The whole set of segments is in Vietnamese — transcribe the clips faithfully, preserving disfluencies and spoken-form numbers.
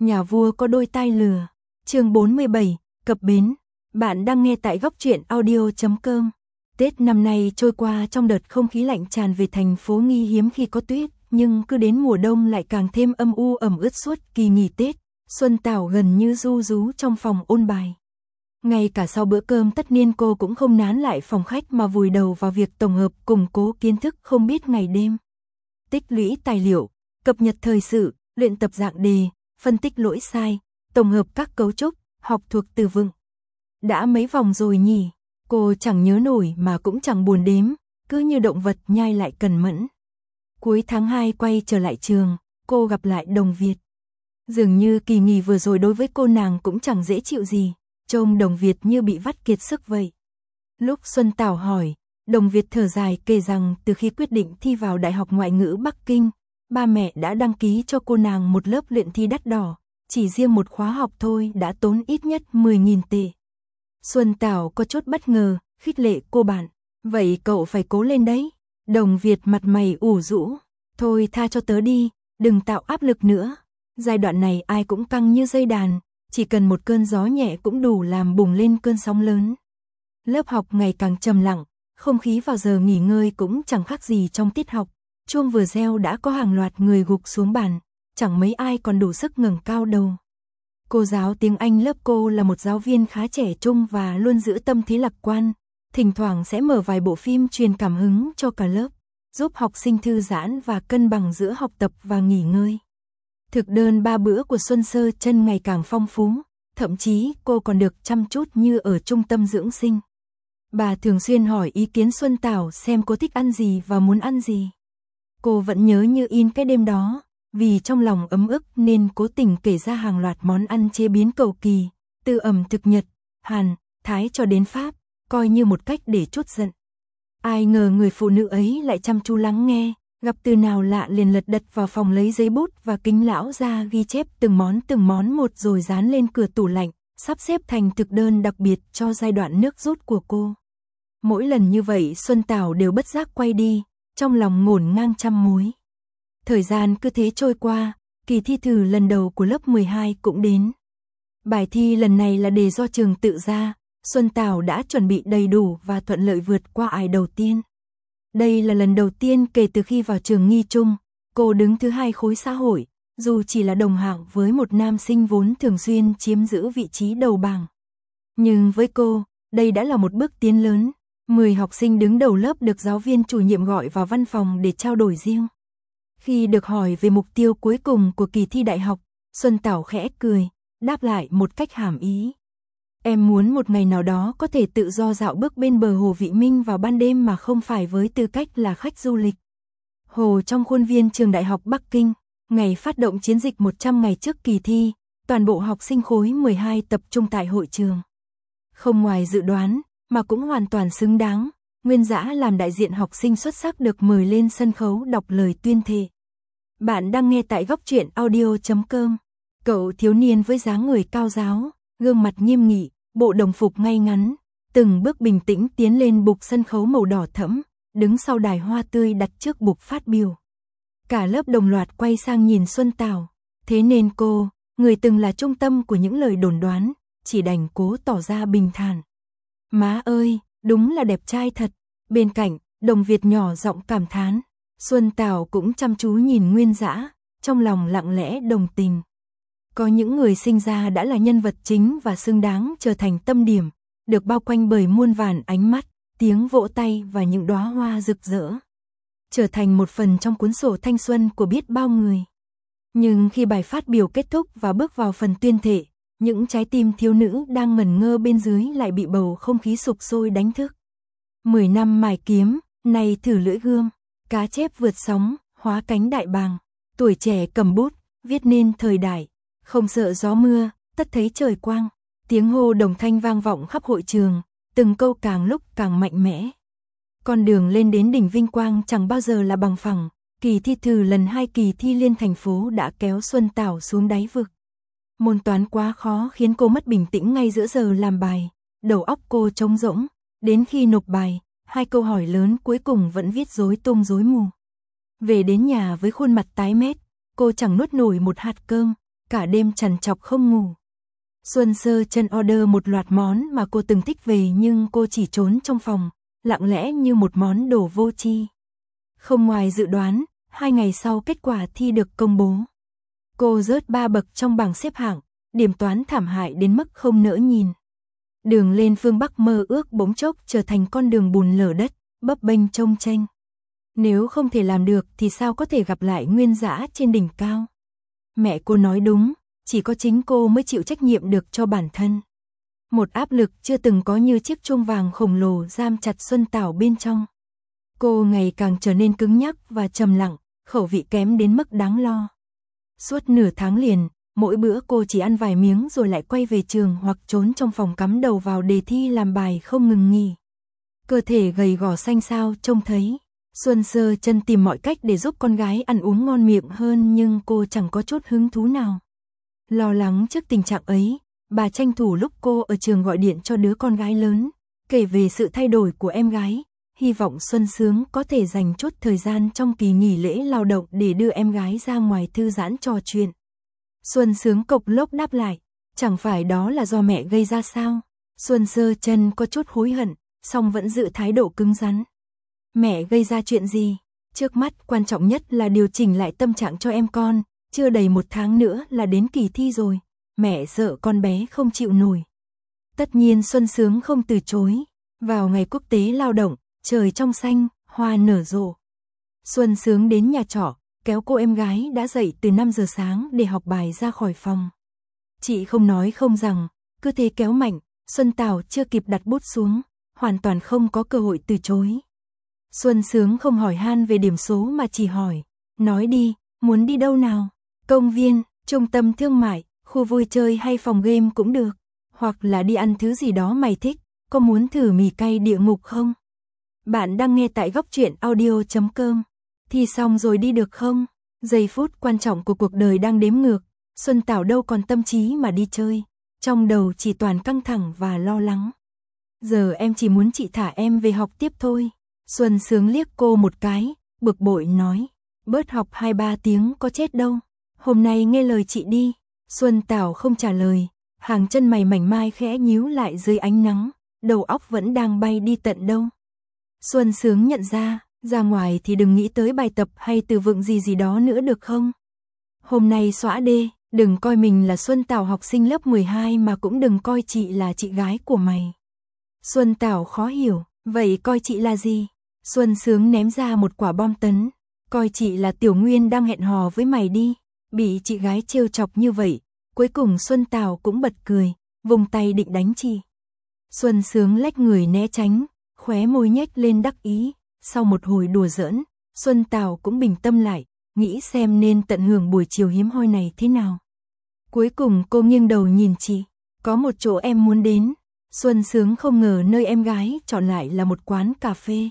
Nhà vua có đôi tai lừa. Chương bốn mươi bảy, cập bến. Bạn đang nghe tại góc truyện audio chấm com. Tết năm nay trôi qua trong đợt không khí lạnh tràn về thành phố Nghi hiếm khi có tuyết, nhưng cứ đến mùa đông lại càng thêm âm u ẩm ướt suốt kỳ nghỉ Tết. Xuân Tảo gần như ru rú trong phòng ôn bài. Ngay cả sau bữa cơm tất niên cô cũng không nán lại phòng khách mà vùi đầu vào việc tổng hợp củng cố kiến thức không biết ngày đêm. Tích lũy tài liệu, cập nhật thời sự, luyện tập dạng đề, phân tích lỗi sai, tổng hợp các cấu trúc, học thuộc từ vựng. Đã mấy vòng rồi nhỉ, cô chẳng nhớ nổi mà cũng chẳng buồn đếm, cứ như động vật nhai lại cần mẫn. Cuối tháng hai quay trở lại trường, cô gặp lại Đồng Việt. Dường như kỳ nghỉ vừa rồi đối với cô nàng cũng chẳng dễ chịu gì, trông Đồng Việt như bị vắt kiệt sức vậy. Lúc Xuân Tảo hỏi, Đồng Việt thở dài kể rằng từ khi quyết định thi vào Đại học Ngoại ngữ Bắc Kinh, ba mẹ đã đăng ký cho cô nàng một lớp luyện thi đắt đỏ, chỉ riêng một khóa học thôi đã tốn ít nhất mười nghìn tệ. Xuân Tảo có chút bất ngờ, khích lệ cô bạn, vậy cậu phải cố lên đấy. Đồng Việt mặt mày ủ rũ, thôi tha cho tớ đi, đừng tạo áp lực nữa. Giai đoạn này ai cũng căng như dây đàn, chỉ cần một cơn gió nhẹ cũng đủ làm bùng lên cơn sóng lớn. Lớp học ngày càng trầm lặng, không khí vào giờ nghỉ ngơi cũng chẳng khác gì trong tiết học. Chuông vừa reo đã có hàng loạt người gục xuống bàn, chẳng mấy ai còn đủ sức ngẩng cao đầu. Cô giáo tiếng Anh lớp cô là một giáo viên khá trẻ trung và luôn giữ tâm thế lạc quan, thỉnh thoảng sẽ mở vài bộ phim truyền cảm hứng cho cả lớp, giúp học sinh thư giãn và cân bằng giữa học tập và nghỉ ngơi. Thực đơn ba bữa của Xuân Sơ Chân ngày càng phong phú, thậm chí cô còn được chăm chút như ở trung tâm dưỡng sinh. Bà thường xuyên hỏi ý kiến Xuân Tảo xem cô thích ăn gì và muốn ăn gì. Cô vẫn nhớ như in cái đêm đó, vì trong lòng ấm ức nên cố tình kể ra hàng loạt món ăn chế biến cầu kỳ, từ ẩm thực Nhật, Hàn, Thái cho đến Pháp, coi như một cách để trút giận. Ai ngờ người phụ nữ ấy lại chăm chú lắng nghe, gặp từ nào lạ liền lật đật vào phòng lấy giấy bút và kính lão ra ghi chép từng món từng món một rồi dán lên cửa tủ lạnh, sắp xếp thành thực đơn đặc biệt cho giai đoạn nước rút của cô. Mỗi lần như vậy Xuân Tảo đều bất giác quay đi, trong lòng ngổn ngang trăm mối. Thời gian cứ thế trôi qua, kỳ thi thử lần đầu của lớp mười hai cũng đến. Bài thi lần này là đề do trường tự ra, Xuân Tảo đã chuẩn bị đầy đủ và thuận lợi vượt qua ải đầu tiên. Đây là lần đầu tiên kể từ khi vào trường Nghi Trung, cô đứng thứ hai khối xã hội, dù chỉ là đồng hạng với một nam sinh vốn thường xuyên chiếm giữ vị trí đầu bảng. Nhưng với cô, đây đã là một bước tiến lớn. mười học sinh đứng đầu lớp được giáo viên chủ nhiệm gọi vào văn phòng để trao đổi riêng. Khi được hỏi về mục tiêu cuối cùng của kỳ thi đại học, Xuân Tảo khẽ cười, đáp lại một cách hàm ý. Em muốn một ngày nào đó có thể tự do dạo bước bên bờ hồ Vị Minh vào ban đêm mà không phải với tư cách là khách du lịch. Hồ trong khuôn viên trường Đại học Bắc Kinh, ngày phát động chiến dịch một trăm ngày trước kỳ thi, toàn bộ học sinh khối mười hai tập trung tại hội trường. Không ngoài dự đoán, mà cũng hoàn toàn xứng đáng, Nguyên Dã làm đại diện học sinh xuất sắc được mời lên sân khấu đọc lời tuyên thệ. Bạn đang nghe tại góc truyện audio chấm com. Cậu thiếu niên với dáng người cao ráo, gương mặt nghiêm nghị, bộ đồng phục ngay ngắn, từng bước bình tĩnh tiến lên bục sân khấu màu đỏ thẫm, đứng sau đài hoa tươi đặt trước bục phát biểu. Cả lớp đồng loạt quay sang nhìn Xuân Tảo, thế nên cô, người từng là trung tâm của những lời đồn đoán, chỉ đành cố tỏ ra bình thản. Má ơi, đúng là đẹp trai thật. Bên cạnh, Đồng Việt nhỏ giọng cảm thán. Xuân Tảo cũng chăm chú nhìn Nguyên Dã, trong lòng lặng lẽ đồng tình. Có những người sinh ra đã là nhân vật chính và xứng đáng trở thành tâm điểm, được bao quanh bởi muôn vàn ánh mắt, tiếng vỗ tay và những đóa hoa rực rỡ. Trở thành một phần trong cuốn sổ thanh xuân của biết bao người. Nhưng khi bài phát biểu kết thúc và bước vào phần tuyên thệ, những trái tim thiếu nữ đang ngẩn ngơ bên dưới lại bị bầu không khí sục sôi đánh thức. Mười năm mài kiếm, nay thử lưỡi gươm, cá chép vượt sóng, hóa cánh đại bàng. Tuổi trẻ cầm bút, viết nên thời đại, không sợ gió mưa, tất thấy trời quang. Tiếng hô đồng thanh vang vọng khắp hội trường, từng câu càng lúc càng mạnh mẽ. Con đường lên đến đỉnh vinh quang chẳng bao giờ là bằng phẳng, kỳ thi thử lần hai kỳ thi liên thành phố đã kéo Xuân Tảo xuống đáy vực. Môn toán quá khó khiến cô mất bình tĩnh ngay giữa giờ làm bài, đầu óc cô trống rỗng, đến khi nộp bài, hai câu hỏi lớn cuối cùng vẫn viết rối tung rối mù. Về đến nhà với khuôn mặt tái mét, cô chẳng nuốt nổi một hạt cơm, cả đêm trằn trọc không ngủ. Xuân Sơ Chân order một loạt món mà cô từng thích về nhưng cô chỉ trốn trong phòng, lặng lẽ như một món đồ vô tri. Không ngoài dự đoán, hai ngày sau kết quả thi được công bố. Cô rớt ba bậc trong bảng xếp hạng, điểm toán thảm hại đến mức không nỡ nhìn. Đường lên phương Bắc mơ ước bỗng chốc trở thành con đường bùn lở đất, bấp bênh trông chênh. Nếu không thể làm được thì sao có thể gặp lại Nguyên Dã trên đỉnh cao. Mẹ cô nói đúng, chỉ có chính cô mới chịu trách nhiệm được cho bản thân. Một áp lực chưa từng có như chiếc chuông vàng khổng lồ giam chặt Xuân Tảo bên trong. Cô ngày càng trở nên cứng nhắc và trầm lặng, khẩu vị kém đến mức đáng lo. Suốt nửa tháng liền, mỗi bữa cô chỉ ăn vài miếng rồi lại quay về trường hoặc trốn trong phòng cắm đầu vào đề thi làm bài không ngừng nghỉ. Cơ thể gầy gò xanh xao trông thấy. Xuân Sơ Chân tìm mọi cách để giúp con gái ăn uống ngon miệng hơn nhưng cô chẳng có chút hứng thú nào. Lo lắng trước tình trạng ấy, bà tranh thủ lúc cô ở trường gọi điện cho đứa con gái lớn, kể về sự thay đổi của em gái, hy vọng Xuân Sướng có thể dành chút thời gian trong kỳ nghỉ lễ lao động để đưa em gái ra ngoài thư giãn trò chuyện. Xuân Sướng cộc lốc đáp lại, chẳng phải đó là do mẹ gây ra sao? Xuân Sơ Chân có chút hối hận, song vẫn giữ thái độ cứng rắn. Mẹ gây ra chuyện gì? Trước mắt quan trọng nhất là điều chỉnh lại tâm trạng cho em con, chưa đầy một tháng nữa là đến kỳ thi rồi, mẹ sợ con bé không chịu nổi. Tất nhiên Xuân Sướng không từ chối, vào ngày quốc tế lao động, trời trong xanh, hoa nở rộ. Xuân Sướng đến nhà trọ, kéo cô em gái đã dậy từ năm giờ sáng để học bài ra khỏi phòng. Chị không nói không rằng, cứ thế kéo mạnh, Xuân Tảo chưa kịp đặt bút xuống, hoàn toàn không có cơ hội từ chối. Xuân Sướng không hỏi han về điểm số mà chỉ hỏi, nói đi, muốn đi đâu nào? Công viên, trung tâm thương mại, khu vui chơi hay phòng game cũng được, hoặc là đi ăn thứ gì đó mày thích, có muốn thử mì cay địa ngục không? Bạn đang nghe tại góc truyện audio chấm com. Thi xong rồi đi được không? Giây phút quan trọng của cuộc đời đang đếm ngược, Xuân Tảo đâu còn tâm trí mà đi chơi, trong đầu chỉ toàn căng thẳng và lo lắng. Giờ em chỉ muốn chị thả em về học tiếp thôi. Xuân Sướng liếc cô một cái, bực bội nói, bớt học hai ba tiếng có chết đâu, hôm nay nghe lời chị đi. Xuân Tảo không trả lời, hàng chân mày mảnh mai khẽ nhíu lại dưới ánh nắng, đầu óc vẫn đang bay đi tận đâu. Xuân Sướng nhận ra, ra ngoài thì đừng nghĩ tới bài tập hay từ vựng gì gì đó nữa được không? Hôm nay xõa đê, đừng coi mình là Xuân Tảo học sinh lớp mười hai mà cũng đừng coi chị là chị gái của mày. Xuân Tảo khó hiểu, vậy coi chị là gì? Xuân Sướng ném ra một quả bom tấn, coi chị là Tiểu Nguyên đang hẹn hò với mày đi. Bị chị gái trêu chọc như vậy, cuối cùng Xuân Tảo cũng bật cười, vùng tay định đánh chị. Xuân Sướng lách người né tránh, khóe môi nhếch lên đắc ý, sau một hồi đùa giỡn, Xuân Tảo cũng bình tâm lại, nghĩ xem nên tận hưởng buổi chiều hiếm hoi này thế nào. Cuối cùng cô nghiêng đầu nhìn chị, có một chỗ em muốn đến. Xuân Sướng không ngờ nơi em gái chọn lại là một quán cà phê.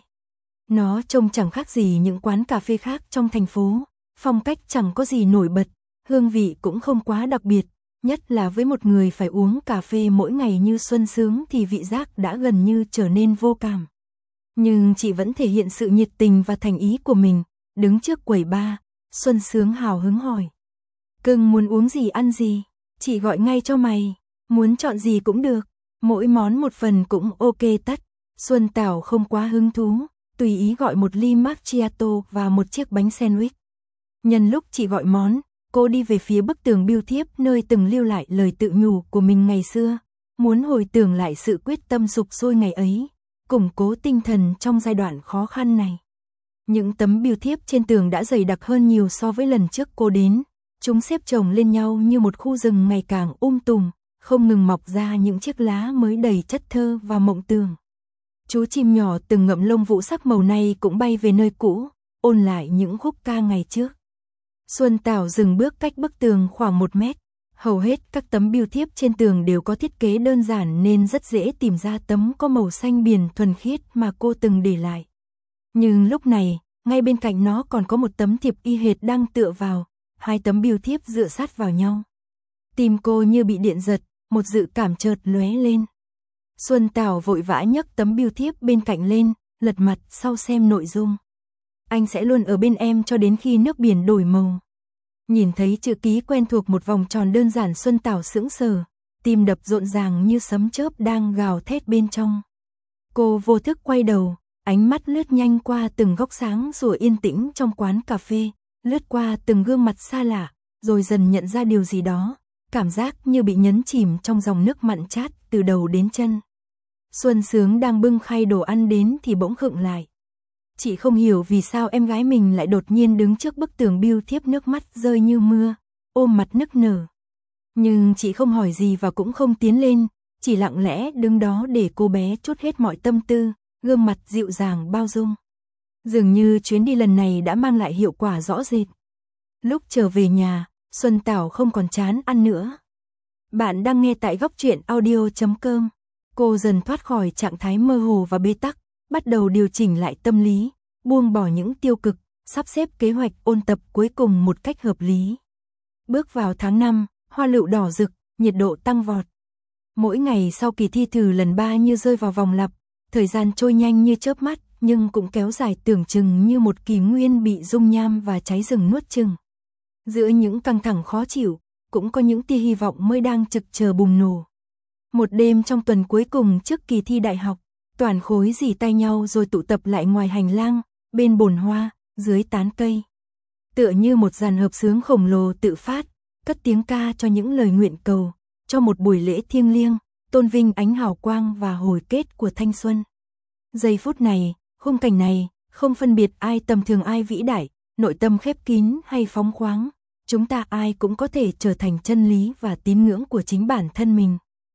Nó trông chẳng khác gì những quán cà phê khác trong thành phố, phong cách chẳng có gì nổi bật, hương vị cũng không quá đặc biệt, nhất là với một người phải uống cà phê mỗi ngày như Xuân Sướng thì vị giác đã gần như trở nên vô cảm. Nhưng chị vẫn thể hiện sự nhiệt tình và thành ý của mình, đứng trước quầy bar, Xuân Sướng hào hứng hỏi. Cưng muốn uống gì ăn gì, chị gọi ngay cho mày, muốn chọn gì cũng được, mỗi món một phần cũng ok tất. Xuân Tảo không quá hứng thú, tùy ý gọi một ly macchiato và một chiếc bánh sandwich. Nhân lúc chị gọi món, cô đi về phía bức tường bưu thiếp nơi từng lưu lại lời tự nhủ của mình ngày xưa, muốn hồi tưởng lại sự quyết tâm sục sôi ngày ấy, củng cố tinh thần trong giai đoạn khó khăn này. Những tấm bưu thiếp trên tường đã dày đặc hơn nhiều so với lần trước cô đến, chúng xếp chồng lên nhau như một khu rừng ngày càng um tùm, không ngừng mọc ra những chiếc lá mới đầy chất thơ và mộng tưởng. Chú chim nhỏ từng ngậm lông vũ sắc màu này cũng bay về nơi cũ, ôn lại những khúc ca ngày trước. Xuân Tảo dừng bước cách bức tường khoảng một mét. Hầu hết các tấm bưu thiếp trên tường đều có thiết kế đơn giản nên rất dễ tìm ra tấm có màu xanh biển thuần khiết mà cô từng để lại. Nhưng lúc này, ngay bên cạnh nó còn có một tấm thiệp y hệt đang tựa vào, hai tấm bưu thiếp dựa sát vào nhau. Tim cô như bị điện giật, một dự cảm chợt lóe lên. Xuân Tảo vội vã nhấc tấm bưu thiếp bên cạnh lên, lật mặt sau xem nội dung. Anh sẽ luôn ở bên em cho đến khi nước biển đổi màu. Nhìn thấy chữ ký quen thuộc một vòng tròn đơn giản, Xuân Tảo sững sờ, tim đập rộn ràng như sấm chớp đang gào thét bên trong. Cô vô thức quay đầu, ánh mắt lướt nhanh qua từng góc sáng rủa yên tĩnh trong quán cà phê, lướt qua từng gương mặt xa lạ, rồi dần nhận ra điều gì đó, cảm giác như bị nhấn chìm trong dòng nước mặn chát từ đầu đến chân. Xuân Sướng đang bưng khay đồ ăn đến thì bỗng khựng lại. Chị không hiểu vì sao em gái mình lại đột nhiên đứng trước bức tường biêu thiếp, nước mắt rơi như mưa, ôm mặt nức nở. Nhưng chị không hỏi gì và cũng không tiến lên, chỉ lặng lẽ đứng đó để cô bé trút hết mọi tâm tư, gương mặt dịu dàng bao dung. Dường như chuyến đi lần này đã mang lại hiệu quả rõ rệt. Lúc trở về nhà, Xuân Tảo không còn chán ăn nữa. Bạn đang nghe tại góc truyện audio chấm com. Cô dần thoát khỏi trạng thái mơ hồ và bế tắc, bắt đầu điều chỉnh lại tâm lý, buông bỏ những tiêu cực, sắp xếp kế hoạch ôn tập cuối cùng một cách hợp lý. Bước vào tháng năm, hoa lựu đỏ rực, nhiệt độ tăng vọt. Mỗi ngày sau kỳ thi thử lần ba như rơi vào vòng lặp, thời gian trôi nhanh như chớp mắt, nhưng cũng kéo dài tưởng chừng như một kỷ nguyên bị dung nham và cháy rừng nuốt chửng. Giữa những căng thẳng khó chịu, cũng có những tia hy vọng mới đang trực chờ bùng nổ. Một đêm trong tuần cuối cùng trước kỳ thi đại học, toàn khối rỉ tay nhau rồi tụ tập lại ngoài hành lang, bên bồn hoa, dưới tán cây. Tựa như một dàn hợp xướng khổng lồ tự phát, cất tiếng ca cho những lời nguyện cầu, cho một buổi lễ thiêng liêng, tôn vinh ánh hào quang và hồi kết của thanh xuân. Giây phút này, khung cảnh này, không phân biệt ai tầm thường ai vĩ đại, nội tâm khép kín hay phóng khoáng, chúng ta ai cũng có thể trở thành chân lý và tín ngưỡng của chính bản thân mình.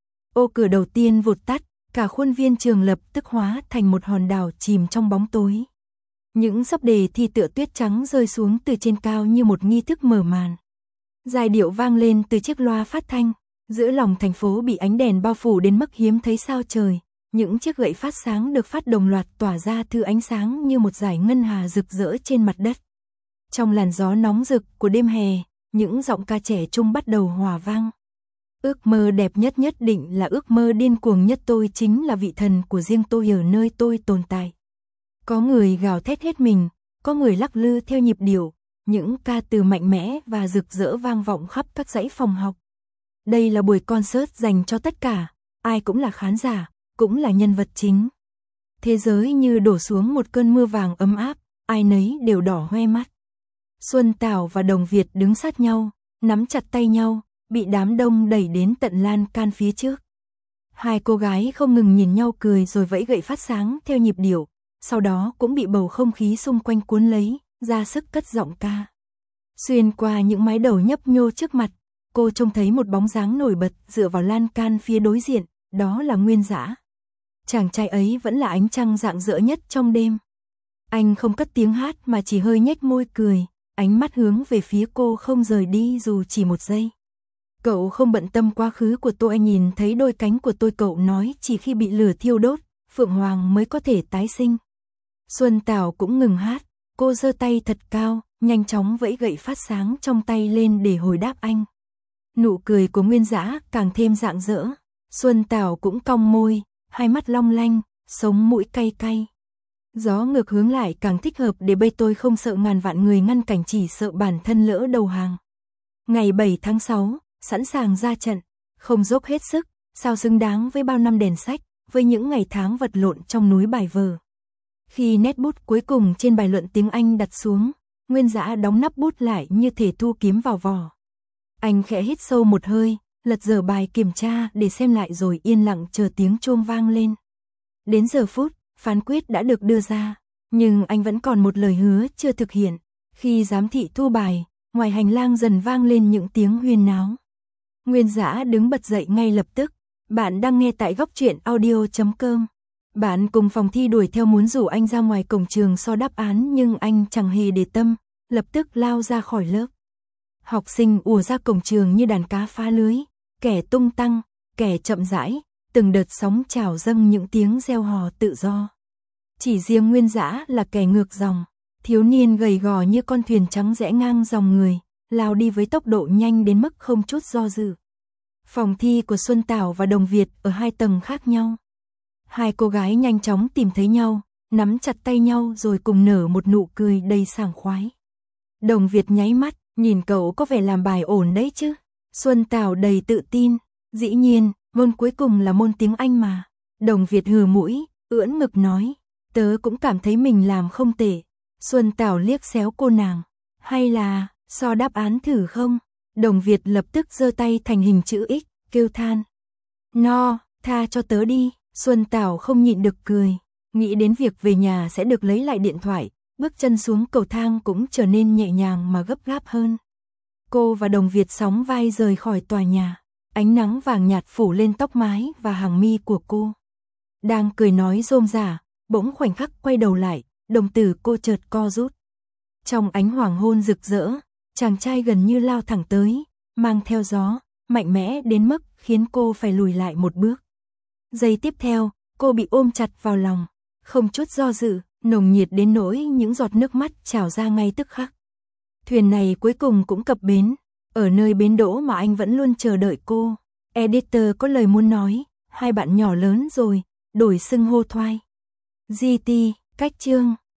Ô cửa đầu tiên vụt tắt, cả khuôn viên trường lập tức hóa thành một hòn đảo chìm trong bóng tối. Những sấp đề thi tựa tuyết trắng rơi xuống từ trên cao như một nghi thức mở màn. Giai điệu vang lên từ chiếc loa phát thanh, giữa lòng thành phố bị ánh đèn bao phủ đến mức hiếm thấy sao trời. Những chiếc gậy phát sáng được phát đồng loạt tỏa ra thứ ánh sáng như một dải ngân hà rực rỡ trên mặt đất. Trong làn gió nóng rực của đêm hè, những giọng ca trẻ trung bắt đầu hòa vang. Ước mơ đẹp nhất nhất định là ước mơ điên cuồng nhất, tôi chính là vị thần của riêng tôi ở nơi tôi tồn tại. Có người gào thét hết mình, có người lắc lư theo nhịp điệu, những ca từ mạnh mẽ và rực rỡ vang vọng khắp các dãy phòng học. Đây là buổi concert dành cho tất cả, ai cũng là khán giả, cũng là nhân vật chính. Thế giới như đổ xuống một cơn mưa vàng ấm áp, ai nấy đều đỏ hoe mắt. Xuân Tảo và Đồng Việt đứng sát nhau, nắm chặt tay nhau, bị đám đông đẩy đến tận lan can phía trước. Hai cô gái không ngừng nhìn nhau cười rồi vẫy gậy phát sáng theo nhịp điệu, sau đó cũng bị bầu không khí xung quanh cuốn lấy, ra sức cất giọng ca. Xuyên qua những mái đầu nhấp nhô trước mặt, cô trông thấy một bóng dáng nổi bật dựa vào lan can phía đối diện, đó là Nguyên Dã. Chàng trai ấy vẫn là ánh trăng rạng rỡ nhất trong đêm. Anh không cất tiếng hát mà chỉ hơi nhếch môi cười, ánh mắt hướng về phía cô không rời đi dù chỉ một giây. Cậu không bận tâm quá khứ của tôi, anh nhìn thấy đôi cánh của tôi, cậu nói chỉ khi bị lửa thiêu đốt, Phượng Hoàng mới có thể tái sinh. Xuân Tảo cũng ngừng hát, cô giơ tay thật cao, nhanh chóng vẫy gậy phát sáng trong tay lên để hồi đáp anh. Nụ cười của Nguyên Dã càng thêm rạng rỡ, Xuân Tảo cũng cong môi, hai mắt long lanh, sống mũi cay cay. Gió ngược hướng lại càng thích hợp để bây tôi không sợ ngàn vạn người ngăn cảnh, chỉ sợ bản thân lỡ đầu hàng. Ngày bảy tháng sáu, sẵn sàng ra trận, không dốc hết sức, sao xứng đáng với bao năm đèn sách, với những ngày tháng vật lộn trong núi bài vở. Khi nét bút cuối cùng trên bài luận tiếng Anh đặt xuống, Nguyên Dã đóng nắp bút lại như thể thu kiếm vào vỏ. Anh khẽ hít sâu một hơi, lật dở bài kiểm tra để xem lại rồi yên lặng chờ tiếng chuông vang lên. Đến giờ phút, phán quyết đã được đưa ra, nhưng anh vẫn còn một lời hứa chưa thực hiện. Khi giám thị thu bài, ngoài hành lang dần vang lên những tiếng huyên náo. Nguyên Dã đứng bật dậy ngay lập tức. Bạn đang nghe tại góc truyện audio chấm com. Bạn cùng phòng thi đuổi theo muốn rủ anh ra ngoài cổng trường so đáp án nhưng anh chẳng hề để tâm, lập tức lao ra khỏi lớp. Học sinh ùa ra cổng trường như đàn cá phá lưới, kẻ tung tăng, kẻ chậm rãi, từng đợt sóng trào dâng những tiếng reo hò tự do. Chỉ riêng Nguyên Dã là kẻ ngược dòng, thiếu niên gầy gò như con thuyền trắng rẽ ngang dòng người, lao đi với tốc độ nhanh đến mức không chút do dự. Phòng thi của Xuân Tảo và Đồng Việt ở hai tầng khác nhau. Hai cô gái nhanh chóng tìm thấy nhau, nắm chặt tay nhau rồi cùng nở một nụ cười đầy sảng khoái. Đồng Việt nháy mắt, Nhìn cậu có vẻ làm bài ổn đấy chứ. Xuân Tảo đầy tự tin. Dĩ nhiên, môn cuối cùng là môn tiếng Anh mà. Đồng Việt hừ mũi, ưỡn ngực nói. Tớ cũng cảm thấy mình làm không tệ. Xuân Tảo liếc xéo cô nàng. Hay là, so đáp án thử không? Đồng Việt lập tức giơ tay thành hình chữ X, kêu than. No, tha cho tớ đi. Xuân Tảo không nhịn được cười. Nghĩ đến việc về nhà sẽ được lấy lại điện thoại, bước chân xuống cầu thang cũng trở nên nhẹ nhàng mà gấp gáp hơn. Cô và Đồng Việt sóng vai rời khỏi tòa nhà. Ánh nắng vàng nhạt phủ lên tóc mái và hàng mi của cô. Đang cười nói rôm rả, bỗng khoảnh khắc quay đầu lại, đồng tử cô chợt co rút. Trong ánh hoàng hôn rực rỡ, chàng trai gần như lao thẳng tới, mang theo gió, mạnh mẽ đến mức khiến cô phải lùi lại một bước. Giây tiếp theo, cô bị ôm chặt vào lòng, không chút do dự, nồng nhiệt đến nỗi những giọt nước mắt trào ra ngay tức khắc. Thuyền này cuối cùng cũng cập bến, ở nơi bến đỗ mà anh vẫn luôn chờ đợi cô. Editor có lời muốn nói, hai bạn nhỏ lớn rồi, đổi xưng hô thoại. giê tê, cách chương.